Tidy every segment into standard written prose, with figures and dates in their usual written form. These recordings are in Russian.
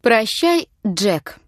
Прощай, Джек.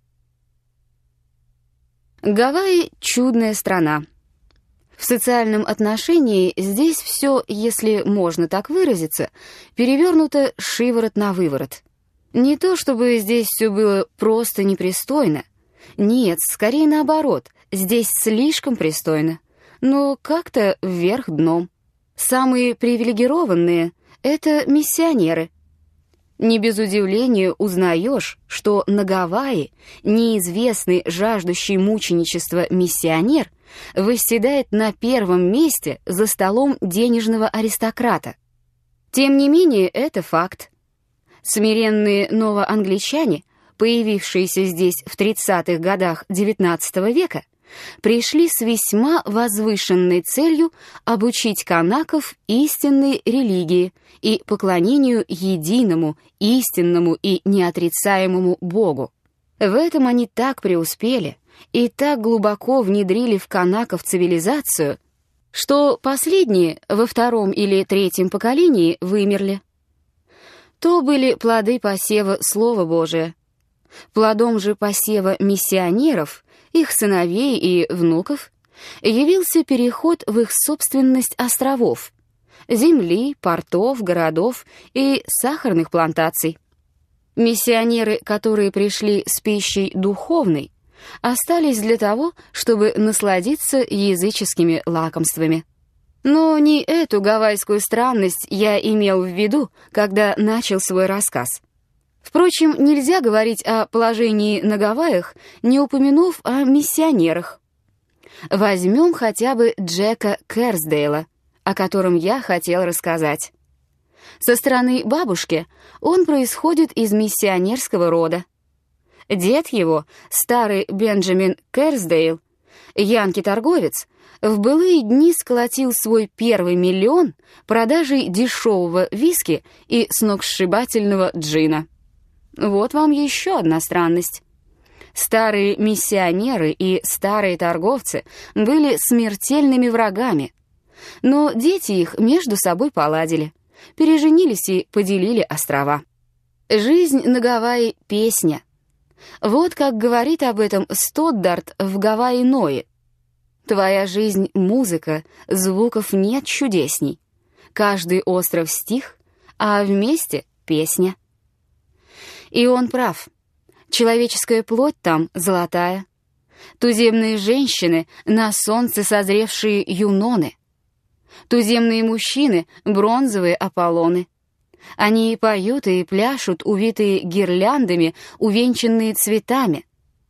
Гавайи — чудная страна. В социальном отношении здесь все, если можно так выразиться, перевернуто шиворот на выворот. Не то чтобы здесь все было просто непристойно. Нет, скорее наоборот, здесь слишком пристойно. Но как-то вверх дном. Самые привилегированные — это миссионеры. Не без удивления узнаешь, что на Гавайи неизвестный, жаждущий мученичества миссионер восседает на первом месте за столом денежного аристократа. Тем не менее, это факт. Смиренные новоангличане, появившиеся здесь в 30-х годах XIX века, пришли с весьма возвышенной целью обучить канаков истинной религии и поклонению единому, истинному и неотрицаемому Богу. В этом они так преуспели и так глубоко внедрили в канаков цивилизацию, что последние во втором или третьем поколении вымерли. То были плоды посева Слова Божия. Плодом же посева миссионеров, их сыновей и внуков, явился переход в их собственность островов, земли, портов, городов и сахарных плантаций. Миссионеры, которые пришли с пищей духовной, остались для того, чтобы насладиться языческими лакомствами. Но не эту гавайскую странность я имел в виду, когда начал свой рассказ. Впрочем, нельзя говорить о положении на Гавайях, не упомянув о миссионерах. Возьмем хотя бы Джека Кэрсдейла, о котором я хотел рассказать. Со стороны бабушки он происходит из миссионерского рода. Дед его, старый Бенджамин Кэрсдейл, янки-торговец, в былые дни сколотил свой первый миллион продажей дешевого виски и сногсшибательного джина. Вот вам еще одна странность. Старые миссионеры и старые торговцы были смертельными врагами, но дети их между собой поладили, переженились и поделили острова. Жизнь на Гавайи — песня. Вот как говорит об этом Стоддарт в «Гавайи-Ное». «Твоя жизнь — музыка, звуков нет чудесней. Каждый остров — стих, а вместе — песня». И он прав. Человеческая плоть там золотая. Туземные женщины — на солнце созревшие юноны. Туземные мужчины — бронзовые Аполлоны. Они и поют, и пляшут, увитые гирляндами, увенчанные цветами.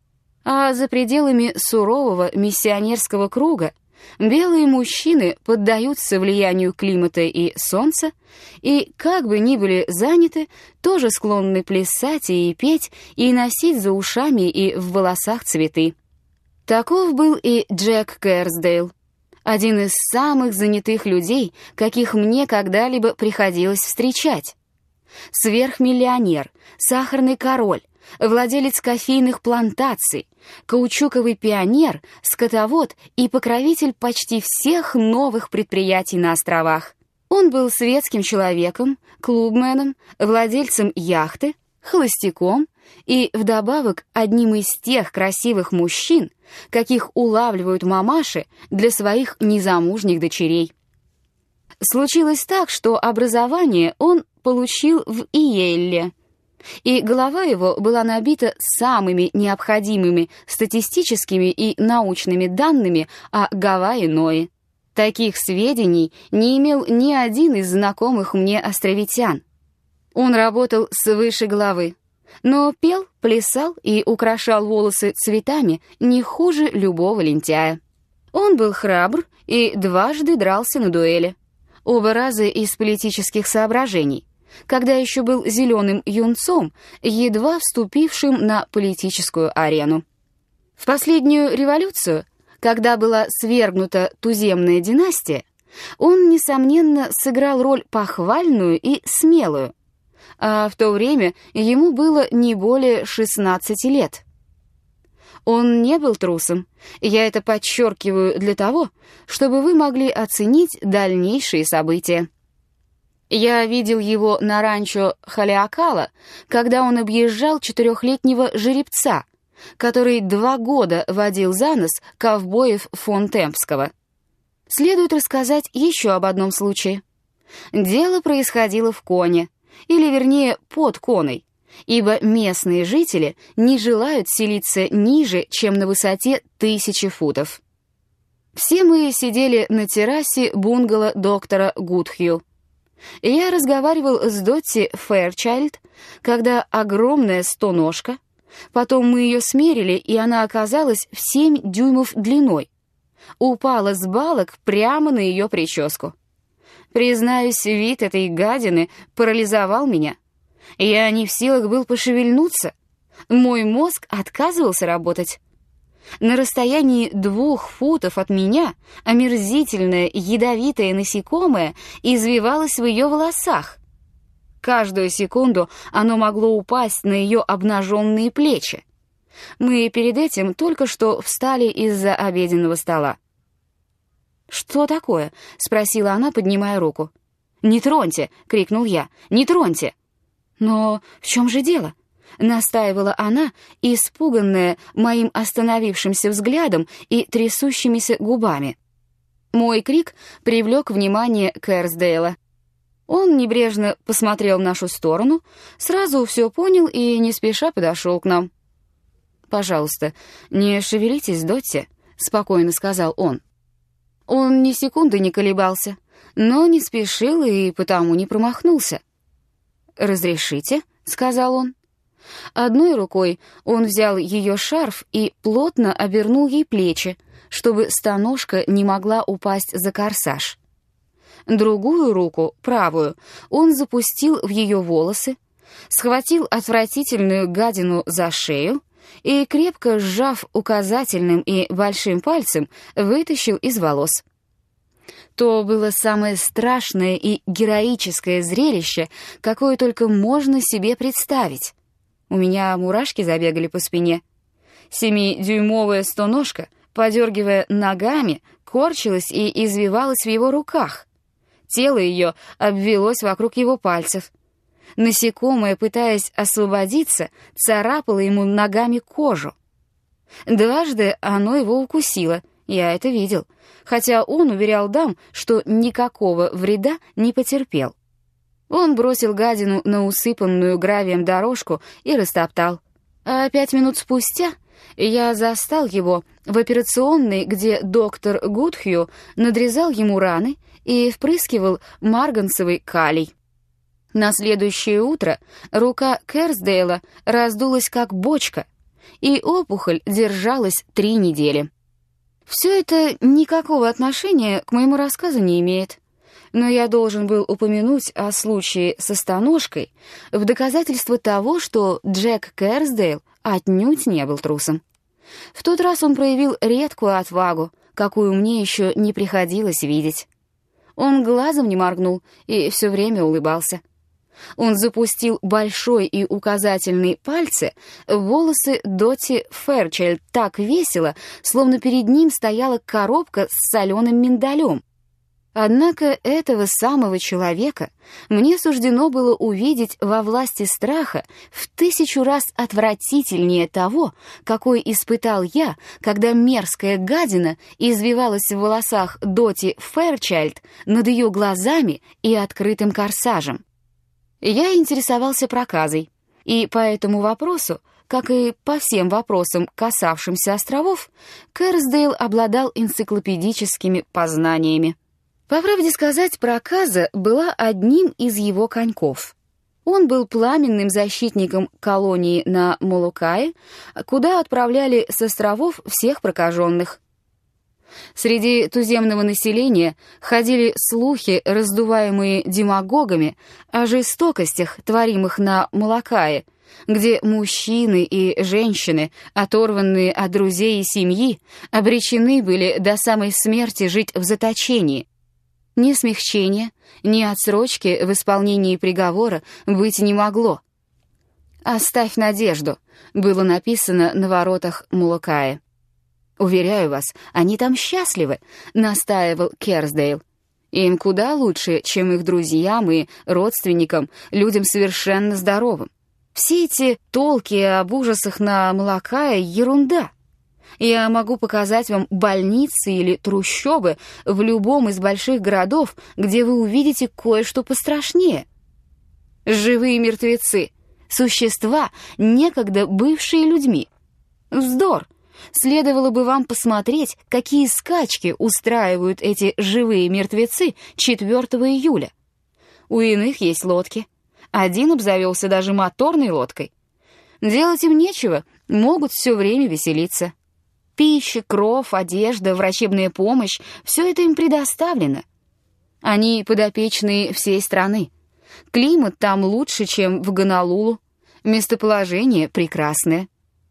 А за пределами сурового миссионерского круга белые мужчины поддаются влиянию климата и солнца, и, как бы ни были заняты, тоже склонны плясать и петь, и носить за ушами и в волосах цветы. Таков был и Джек Кэрсдейл, один из самых занятых людей, каких мне когда-либо приходилось встречать. Сверхмиллионер, сахарный король, владелец кофейных плантаций, каучуковый пионер, скотовод и покровитель почти всех новых предприятий на островах. Он был светским человеком, клубменом, владельцем яхты, холостяком и, вдобавок, одним из тех красивых мужчин, каких улавливают мамаши для своих незамужних дочерей. Случилось так, что образование он получил в Йейле, и голова его была набита самыми необходимыми статистическими и научными данными о Гавайи-Ное. Таких сведений не имел ни один из знакомых мне островитян. Он работал свыше головы, но пел, плясал и украшал волосы цветами не хуже любого лентяя. Он был храбр и дважды дрался на дуэли, оба раза из политических соображений, когда еще был зеленым юнцом, едва вступившим на политическую арену. В последнюю революцию, когда была свергнута туземная династия, он, несомненно, сыграл роль похвальную и смелую, а в то время ему было не более 16 лет. Он не был трусом, я это подчеркиваю для того, чтобы вы могли оценить дальнейшие события. Я видел его на ранчо Халиакала, когда он объезжал 4-летнего жеребца, который 2 года водил за нос ковбоев фон Темпского. Следует рассказать еще об одном случае. Дело происходило в Коне, или вернее под Коной, ибо местные жители не желают селиться ниже, чем на высоте 1000 футов. Все мы сидели на террасе бунгало доктора Гудхью. Я разговаривал с Дотти Фэрчайлд, когда огромная стоножка, потом мы ее смерили, и она оказалась в 7 дюймов длиной, упала с балок прямо на ее прическу. Признаюсь, вид этой гадины парализовал меня. Я не в силах был пошевельнуться. Мой мозг отказывался работать. На расстоянии 2 футов от меня омерзительное ядовитое насекомое извивалось в ее волосах. Каждую секунду оно могло упасть на ее обнаженные плечи. Мы перед этим только что встали из-за обеденного стола. «Что такое?» — спросила она, поднимая руку. «Не троньте!» — крикнул я. «Не троньте!» «Но в чем же дело?» — настаивала она, испуганная моим остановившимся взглядом и трясущимися губами. Мой крик привлек внимание Кэрсдейла. Он небрежно посмотрел в нашу сторону, сразу все понял и не спеша подошел к нам. «Пожалуйста, не шевелитесь, Дотти», — спокойно сказал он. Он ни секунды не колебался, но не спешил и потому не промахнулся. «Разрешите?» — сказал он. Одной рукой он взял ее шарф и плотно обернул ей плечи, чтобы стоножка не могла упасть за корсаж. Другую руку, правую, он запустил в ее волосы, схватил отвратительную гадину за шею и, крепко сжав указательным и большим пальцем, вытащил из волос. То было самое страшное и героическое зрелище, какое только можно себе представить. У меня мурашки забегали по спине. 7-дюймовая стоножка, подергивая ногами, корчилась и извивалась в его руках. Тело ее обвелось вокруг его пальцев. Насекомое, пытаясь освободиться, царапало ему ногами кожу. Дважды оно его укусило, я это видел, хотя он уверял дам, что никакого вреда не потерпел. Он бросил гадину на усыпанную гравием дорожку и растоптал. А 5 минут спустя я застал его в операционной, где доктор Гудхью надрезал ему раны и впрыскивал марганцевый калий. На следующее утро рука Кэрсдейла раздулась как бочка, и опухоль держалась 3 недели. Все это никакого отношения к моему рассказу не имеет, но я должен был упомянуть о случае со стоножкой в доказательство того, что Джек Кэрсдейл отнюдь не был трусом. В тот раз он проявил редкую отвагу, какую мне еще не приходилось видеть. Он глазом не моргнул и все время улыбался. Он запустил большой и указательный пальцы в волосы Дотти Фэрчайлд так весело, словно перед ним стояла коробка с соленым миндалем. Однако этого самого человека мне суждено было увидеть во власти страха в 1000 раз отвратительнее того, какой испытал я, когда мерзкая гадина извивалась в волосах Дотти Фэрчайлд над ее глазами и открытым корсажем. Я интересовался проказой, и по этому вопросу, как и по всем вопросам, касавшимся островов, Кэрсдейл обладал энциклопедическими познаниями. По правде сказать, проказа была одним из его коньков. Он был пламенным защитником колонии на Молокае, куда отправляли с островов всех прокаженных. Среди туземного населения ходили слухи, раздуваемые демагогами, о жестокостях, творимых на Молокае, где мужчины и женщины, оторванные от друзей и семьи, обречены были до самой смерти жить в заточении. Ни смягчения, ни отсрочки в исполнении приговора быть не могло. «Оставь надежду», было написано на воротах Молокае. «Уверяю вас, они там счастливы», — настаивал Кэрсдейл. Им куда лучше, чем их друзьям и родственникам, людям совершенно здоровым. Все эти толки об ужасах на Малакае — ерунда. Я могу показать вам больницы или трущобы в любом из больших городов, где вы увидите кое-что пострашнее. Живые мертвецы, существа, некогда бывшие людьми. Вздор! Следовало бы вам посмотреть, какие скачки устраивают эти живые мертвецы 4 июля. У иных есть лодки. Один обзавелся даже моторной лодкой. Делать им нечего, могут все время веселиться. Пища, кров, одежда, врачебная помощь — все это им предоставлено. Они подопечные всей страны. Климат там лучше, чем в Гонолулу. Местоположение прекрасное.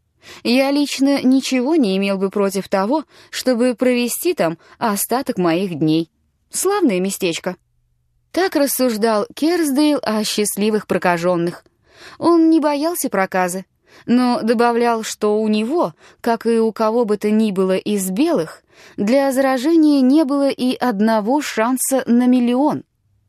Я лично ничего не имел бы против того, чтобы провести там остаток моих дней. Славное местечко. Так рассуждал Керсдейл о счастливых прокаженных. Он не боялся проказы, но добавлял, что у него, как и у кого бы то ни было из белых, для заражения не было и одного шанса на 1 миллион.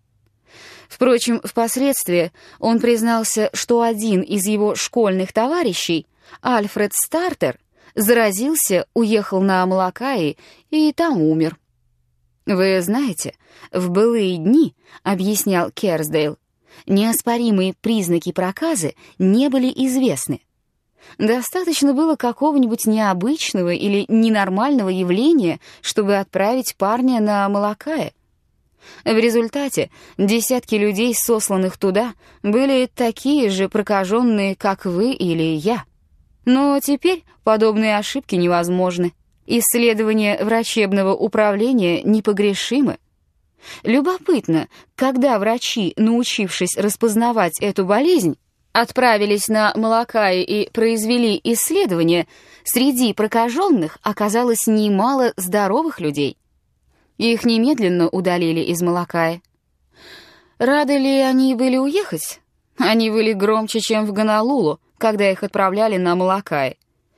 Впрочем, впоследствии он признался, что один из его школьных товарищей, Альфред Стартер, заразился, уехал на Малакае и там умер. «Вы знаете, в былые дни, — объяснял Керсдейл, — неоспоримые признаки проказы не были известны. Достаточно было какого-нибудь необычного или ненормального явления, чтобы отправить парня на Малакае. В результате десятки людей, сосланных туда, были такие же прокаженные, как вы или я. Но теперь подобные ошибки невозможны. Исследования врачебного управления непогрешимы. Любопытно, когда врачи, научившись распознавать эту болезнь, отправились на Малакае и произвели исследования, среди прокаженных оказалось немало здоровых людей. Их немедленно удалили из Малакая. Рады ли они были уехать? Они были громче, чем в Гонолулу, когда их отправляли на Малакае.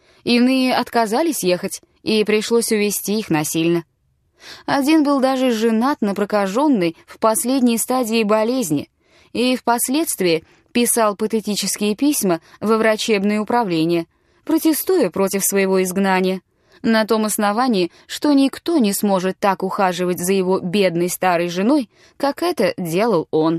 Иные отказались ехать, и пришлось увезти их насильно. Один был даже женат на прокаженной в последней стадии болезни и впоследствии писал патетические письма во врачебное управление, протестуя против своего изгнания, на том основании, что никто не сможет так ухаживать за его бедной старой женой, как это делал он.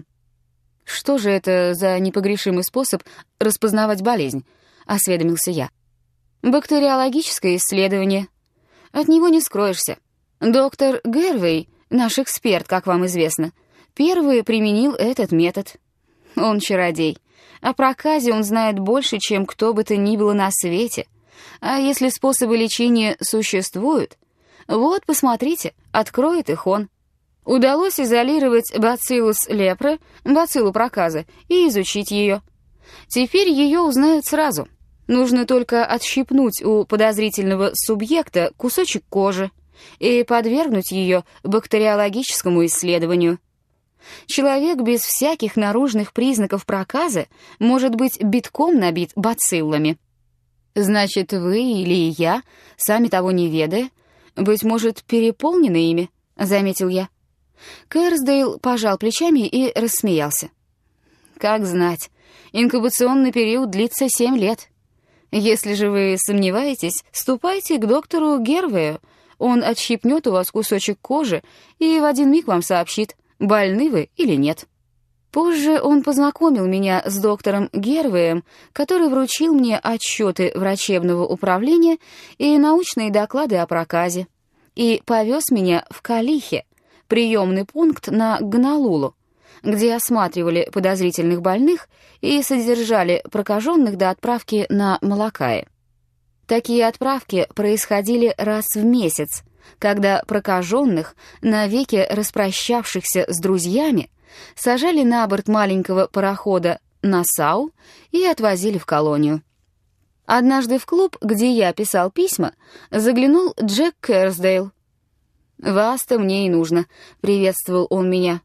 «Что же это за непогрешимый способ распознавать болезнь?» — осведомился я. «Бактериологическое исследование. От него не скроешься. Доктор Гервей, наш эксперт, как вам известно, первый применил этот метод. Он чародей. О проказе он знает больше, чем кто бы то ни было на свете. А если способы лечения существуют, вот, посмотрите, откроет их он. Удалось изолировать бациллус лепры, бациллу проказа, и изучить ее. Теперь ее узнают сразу. Нужно только отщипнуть у подозрительного субъекта кусочек кожи и подвергнуть ее бактериологическому исследованию. Человек без всяких наружных признаков проказа может быть битком набит бациллами. Значит, вы или я, сами того не ведая, быть может, переполнены ими, — заметил я. Керсдейл пожал плечами и рассмеялся. Как знать, инкубационный период длится 7 лет. Если же вы сомневаетесь, ступайте к доктору Гервею. Он отщипнет у вас кусочек кожи и в один миг вам сообщит, больны вы или нет. Позже он познакомил меня с доктором Гервеем, который вручил мне отчеты врачебного управления и научные доклады о проказе, и повез меня в Калихе, приемный пункт на Гонолулу, где осматривали подозрительных больных и содержали прокаженных до отправки на Малакае. Такие отправки происходили раз в месяц, когда прокаженных, навеки распрощавшихся с друзьями, сажали на борт маленького парохода «Нассау» и отвозили в колонию. Однажды в клуб, где я писал письма, заглянул Джек Керсдейл. «Вас-то мне и нужно», — приветствовал он меня.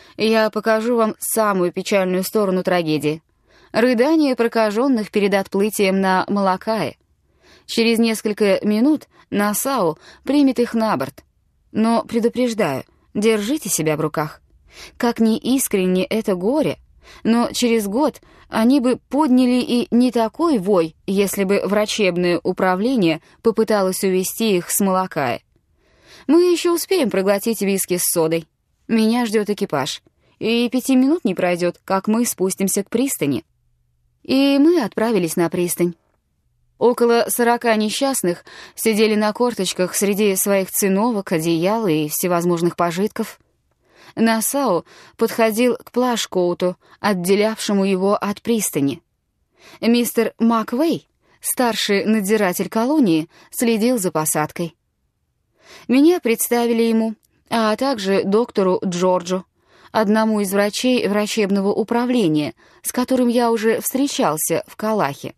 «Я покажу вам самую печальную сторону трагедии. Рыдания прокаженных перед отплытием на Малакае. Через несколько минут Нассау примет их на борт. Но, предупреждаю, Держите себя в руках. Как ни искренне это горе, но через год они бы подняли и не такой вой, если бы врачебное управление попыталось увести их с Малакая. Мы еще успеем проглотить виски с содой. Меня ждет экипаж, и 5 минут не пройдет, как мы спустимся к пристани». И мы отправились на пристань. Около 40 несчастных сидели на корточках среди своих циновок, одеял и всевозможных пожитков. Нассау подходил к плаж-коуту, отделявшему его от пристани. Мистер Маквей, старший надзиратель колонии, следил за посадкой. Меня представили ему, а также доктору Джорджу, одному из врачей врачебного управления, с которым я уже встречался в Калахе.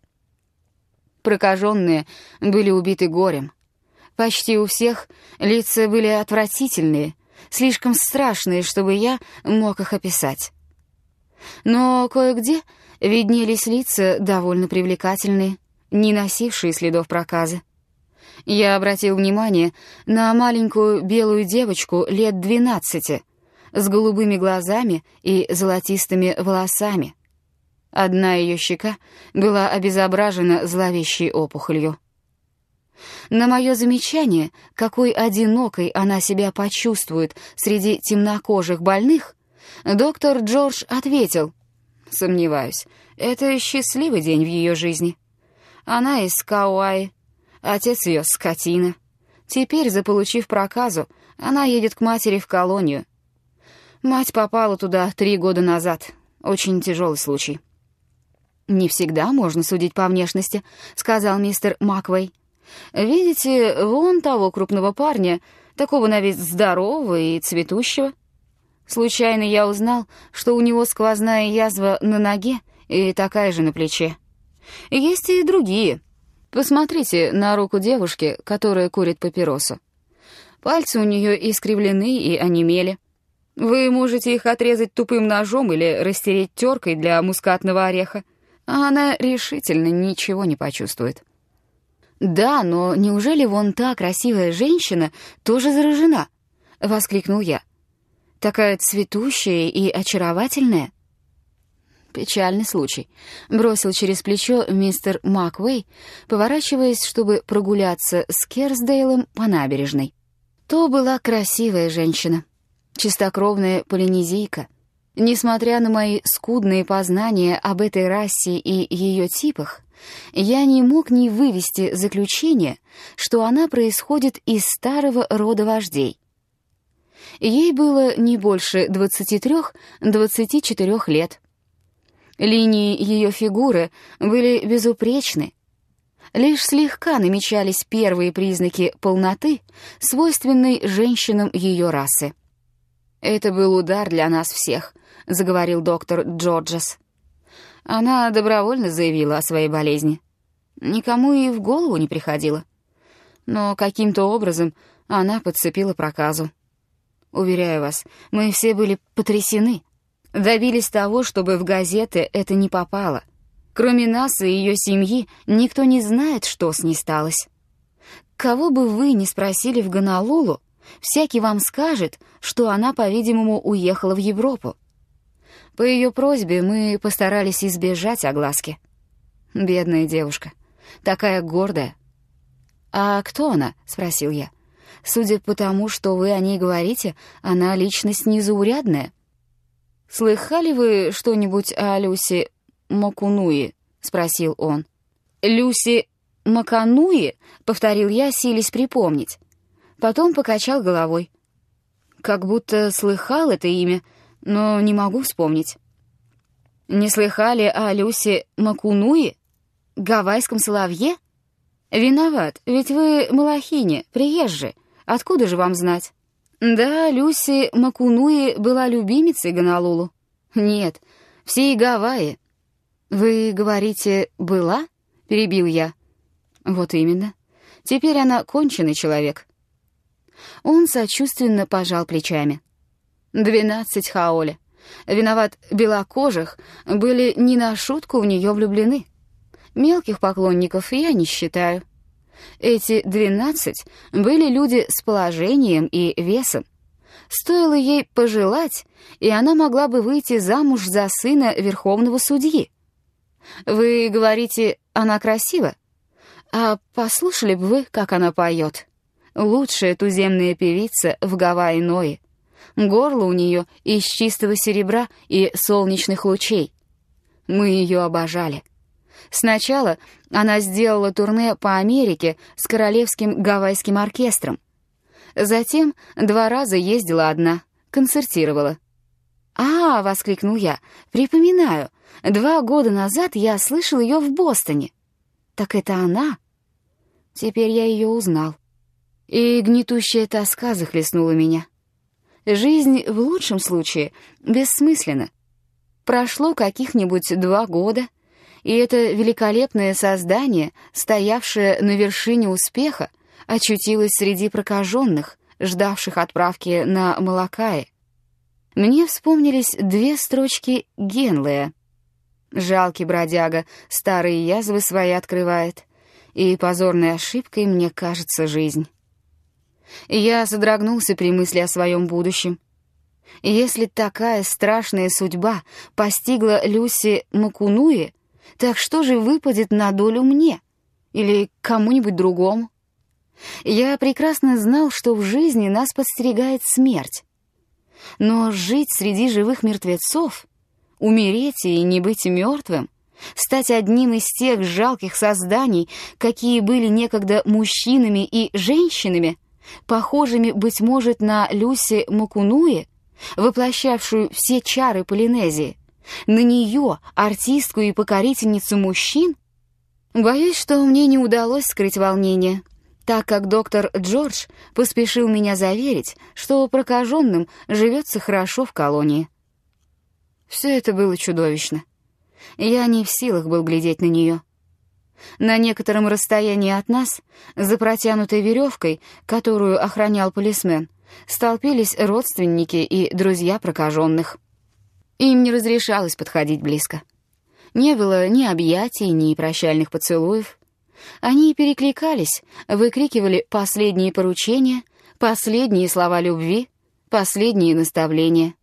Прокаженные были убиты горем. Почти у всех лица были отвратительные, слишком страшные, чтобы я мог их описать. Но кое-где виднелись лица довольно привлекательные, не носившие следов проказы. Я обратил внимание на маленькую белую девочку лет 12, с голубыми глазами и золотистыми волосами. Одна ее щека была обезображена зловещей опухолью. На мое замечание, какой одинокой она себя почувствует среди темнокожих больных, доктор Джордж ответил: «Сомневаюсь, это счастливый день в ее жизни. Она из Кауаи, отец ее скотина. Теперь, заполучив проказу, она едет к матери в колонию. Мать попала туда 3 года назад. Очень тяжелый случай». «Не всегда можно судить по внешности», — сказал мистер Маквей. «Видите, вон того крупного парня, такого на вид здорового и цветущего. Случайно я узнал, что у него сквозная язва на ноге и такая же на плече. Есть и другие. Посмотрите на руку девушки, которая курит папиросу. Пальцы у нее искривлены и онемели. Вы можете их отрезать тупым ножом или растереть теркой для мускатного ореха, а она решительно ничего не почувствует». «Да, но неужели вон та красивая женщина тоже заражена?» — воскликнул я. «Такая цветущая и очаровательная». «Печальный случай», — бросил через плечо мистер Маквей, поворачиваясь, чтобы прогуляться с Керсдейлом по набережной. То была красивая женщина, чистокровная полинезийка. Несмотря на мои скудные познания об этой расе и ее типах, я не мог не вывести заключение, что она происходит из старого рода вождей. Ей было не больше 23-24 лет. Линии ее фигуры были безупречны. Лишь слегка намечались первые признаки полноты, свойственной женщинам ее расы. «Это был удар для нас всех», — заговорил доктор Джорджес. Она добровольно заявила о своей болезни. Никому и в голову не приходило. Но каким-то образом она подцепила проказу. Уверяю вас, мы все были потрясены. Добились того, чтобы в газеты это не попало. Кроме нас и ее семьи, никто не знает, что с ней сталось. Кого бы вы ни спросили в Гонолулу, всякий вам скажет, что она, по-видимому, уехала в Европу. По ее просьбе мы постарались избежать огласки. Бедная девушка, такая гордая. «А кто она?» — спросил я. «Судя по тому, что вы о ней говорите, она личность незаурядная». «Слыхали вы что-нибудь о Люси Макунуи?» — спросил он. «Люси Макануи?» — повторил я, силясь припомнить. Потом покачал головой. Как будто слыхал это имя, но не могу вспомнить. «Не слыхали о Люси Макунуи? Гавайском соловье? Виноват, ведь вы малахине, приезжие. Откуда же вам знать?» «Да, Люси Макунуи была любимицей Гонолулу». «Нет, всей Гавайи». «Вы говорите, была?» — перебил я. «Вот именно. Теперь она конченый человек». Он сочувственно пожал плечами. 12 хаоли. Виноват, белокожих были не на шутку в нее влюблены. Мелких поклонников я не считаю. Эти 12 были люди с положением и весом. Стоило ей пожелать, и она могла бы выйти замуж за сына верховного судьи. Вы говорите, она красива? А послушали бы вы, как она поет? Лучшая туземная певица в Гавайи-Ное. Горло у нее из чистого серебра и солнечных лучей. Мы ее обожали. Сначала она сделала турне по Америке с Королевским гавайским оркестром. Затем 2 раза ездила одна, концертировала. «А!» — воскликнул я. «Припоминаю, 2 года назад я слышал ее в Бостоне». «Так это она?» Теперь я ее узнал. И гнетущая тоска захлестнула меня. Жизнь в лучшем случае бессмысленна. Прошло каких-нибудь 2 года, и это великолепное создание, стоявшее на вершине успеха, очутилось среди прокаженных, ждавших отправки на Малакае. Мне вспомнились 2 строчки Генлея. «Жалкий бродяга, старые язвы свои открывает, и позорной ошибкой мне кажется жизнь». Я содрогнулся при мысли о своем будущем. Если такая страшная судьба постигла Люси Макунуи, так что же выпадет на долю мне или кому-нибудь другому? Я прекрасно знал, что в жизни нас подстерегает смерть. Но жить среди живых мертвецов, умереть и не быть мертвым, стать одним из тех жалких созданий, какие были некогда мужчинами и женщинами, похожими, быть может, на Люси Макунуи, воплощавшую все чары Полинезии, на нее, артистку и покорительницу мужчин? Боюсь, что мне не удалось скрыть волнение, так как доктор Джордж поспешил меня заверить, что прокаженным живется хорошо в колонии. Все это было чудовищно. Я не в силах был глядеть на нее. На некотором расстоянии от нас, за протянутой веревкой, которую охранял полисмен, столпились родственники и друзья прокаженных. Им не разрешалось подходить близко. Не было ни объятий, ни прощальных поцелуев. Они перекликались, выкрикивали последние поручения, последние слова любви, последние наставления.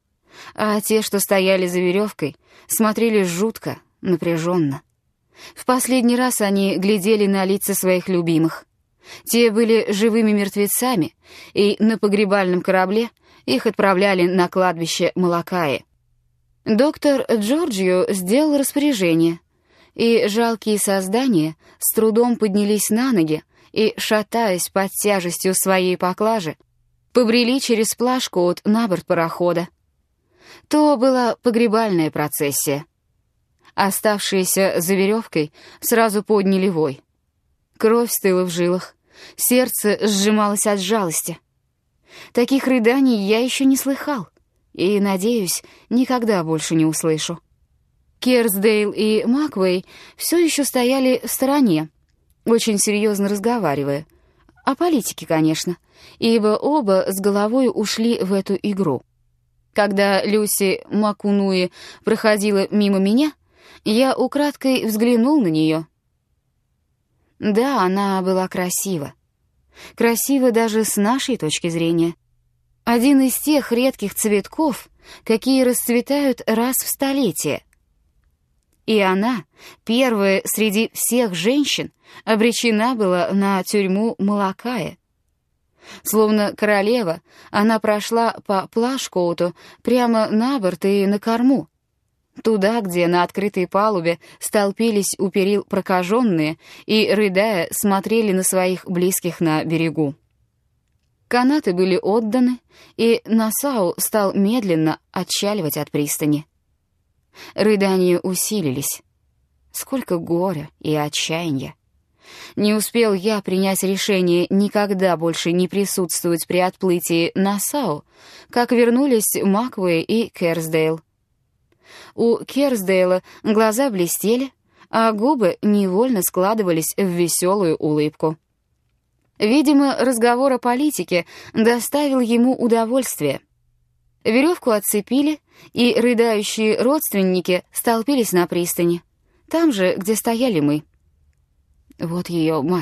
А те, что стояли за веревкой, смотрели жутко, напряженно. В последний раз они глядели на лица своих любимых. Те были живыми мертвецами, и на погребальном корабле их отправляли на кладбище Малакаи. Доктор Джорджио сделал распоряжение, и жалкие создания с трудом поднялись на ноги и, шатаясь под тяжестью своей поклажи, побрели через Плашкоут на борт парохода. То была погребальная процессия. Оставшиеся за веревкой сразу подняли вой. Кровь стыла в жилах, сердце сжималось от жалости. Таких рыданий я еще не слыхал, и, надеюсь, никогда больше не услышу. Керсдейл и Маквей все еще стояли в стороне, очень серьезно разговаривая. О политике, конечно, ибо оба с головой ушли в эту игру. Когда Люси Макунуи проходила мимо меня, я украдкой взглянул на нее. Да, она была красива. Красива даже с нашей точки зрения. Один из тех редких цветков, какие расцветают раз в столетие. И она, первая среди всех женщин, обречена была на тюрьму Малакая. Словно королева, она прошла по Плашкоуту прямо на борт и на корму, туда, где на открытой палубе столпились у перил прокаженные и, рыдая, смотрели на своих близких на берегу. Канаты были отданы, и Нассау стал медленно отчаливать от пристани. Рыдания усилились. Сколько горя и отчаяния! Не успел я принять решение никогда больше не присутствовать при отплытии Нассау, как вернулись Маквей и Керсдейл. У Керсдейла глаза блестели, а губы невольно складывались в веселую улыбку. Видимо, разговор о политике доставил ему удовольствие. Веревку отцепили, и рыдающие родственники столпились на пристани, там же, где стояли мы. «Вот ее мать»,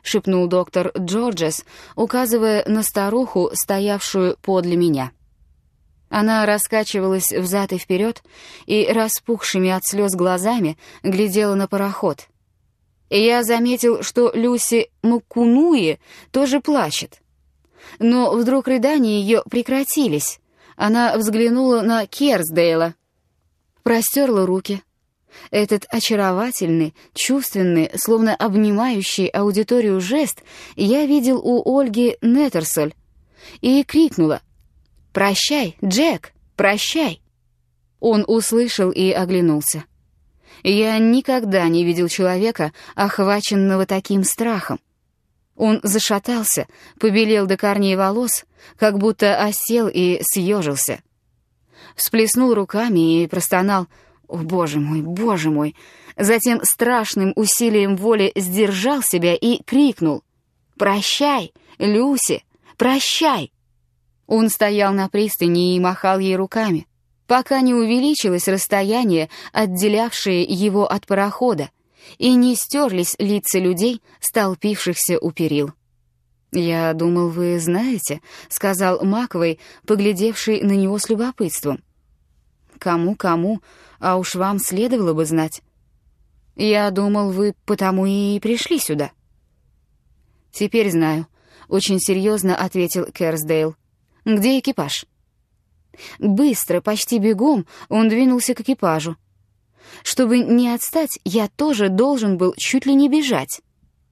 — шепнул доктор Джорджес, указывая на старуху, стоявшую подле меня. Она раскачивалась взад и вперед и распухшими от слез глазами глядела на пароход. И я заметил, что Люси Маккунуи тоже плачет. Но вдруг рыдания ее прекратились. Она взглянула на Керсдейла, простерла руки. Этот очаровательный, чувственный, словно обнимающий аудиторию жест я видел у Ольги Неттерсоль и крикнула: «Прощай, Джек, прощай!» Он услышал и оглянулся. Я никогда не видел человека, охваченного таким страхом. Он зашатался, побелел до корней волос, как будто осел и съежился. Всплеснул руками и простонал: «О, боже мой, боже мой!» Затем страшным усилием воли сдержал себя и крикнул: «Прощай, Люси, прощай!» Он стоял на пристани и махал ей руками, пока не увеличилось расстояние, отделявшее его от парохода, и не стерлись лица людей, столпившихся у перил. «Я думал, вы знаете», — сказал Маквей, поглядевший на него с любопытством. «Кому-кому, а уж вам следовало бы знать. Я думал, вы потому и пришли сюда». «Теперь знаю», — очень серьезно ответил Керсдейл. «Где экипаж?» Быстро, почти бегом, он двинулся к экипажу. Чтобы не отстать, я тоже должен был чуть ли не бежать.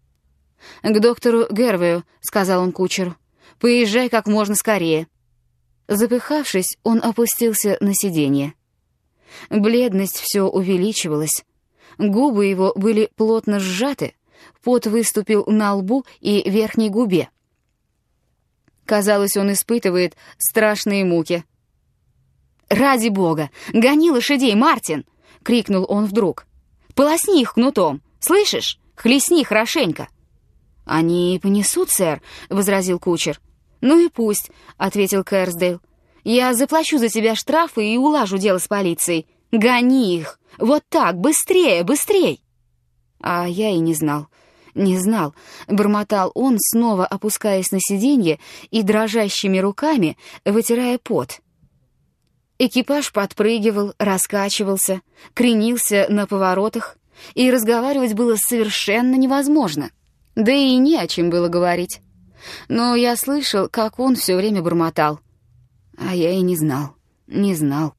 «К доктору Гервею», — сказал он кучеру. «Поезжай как можно скорее». Запыхавшись, он опустился на сиденье. Бледность все увеличивалась. Губы его были плотно сжаты, пот выступил на лбу и верхней губе. Казалось, он испытывает страшные муки. «Ради бога! Гони лошадей, Мартин!» — крикнул он вдруг. «Полосни их кнутом! Слышишь? Хлестни хорошенько!» «Они понесут, сэр», — возразил кучер. «Ну и пусть», — ответил Керсдейл. «Я заплачу за тебя штрафы и улажу дело с полицией. Гони их! Вот так, быстрее, быстрей!» А я и не знал. «Не знал», — бормотал он, снова опускаясь на сиденье и дрожащими руками вытирая пот. Экипаж подпрыгивал, раскачивался, кренился на поворотах, и разговаривать было совершенно невозможно. Да и не о чем было говорить. Но я слышал, как он все время бормотал. А я и не знал, не знал.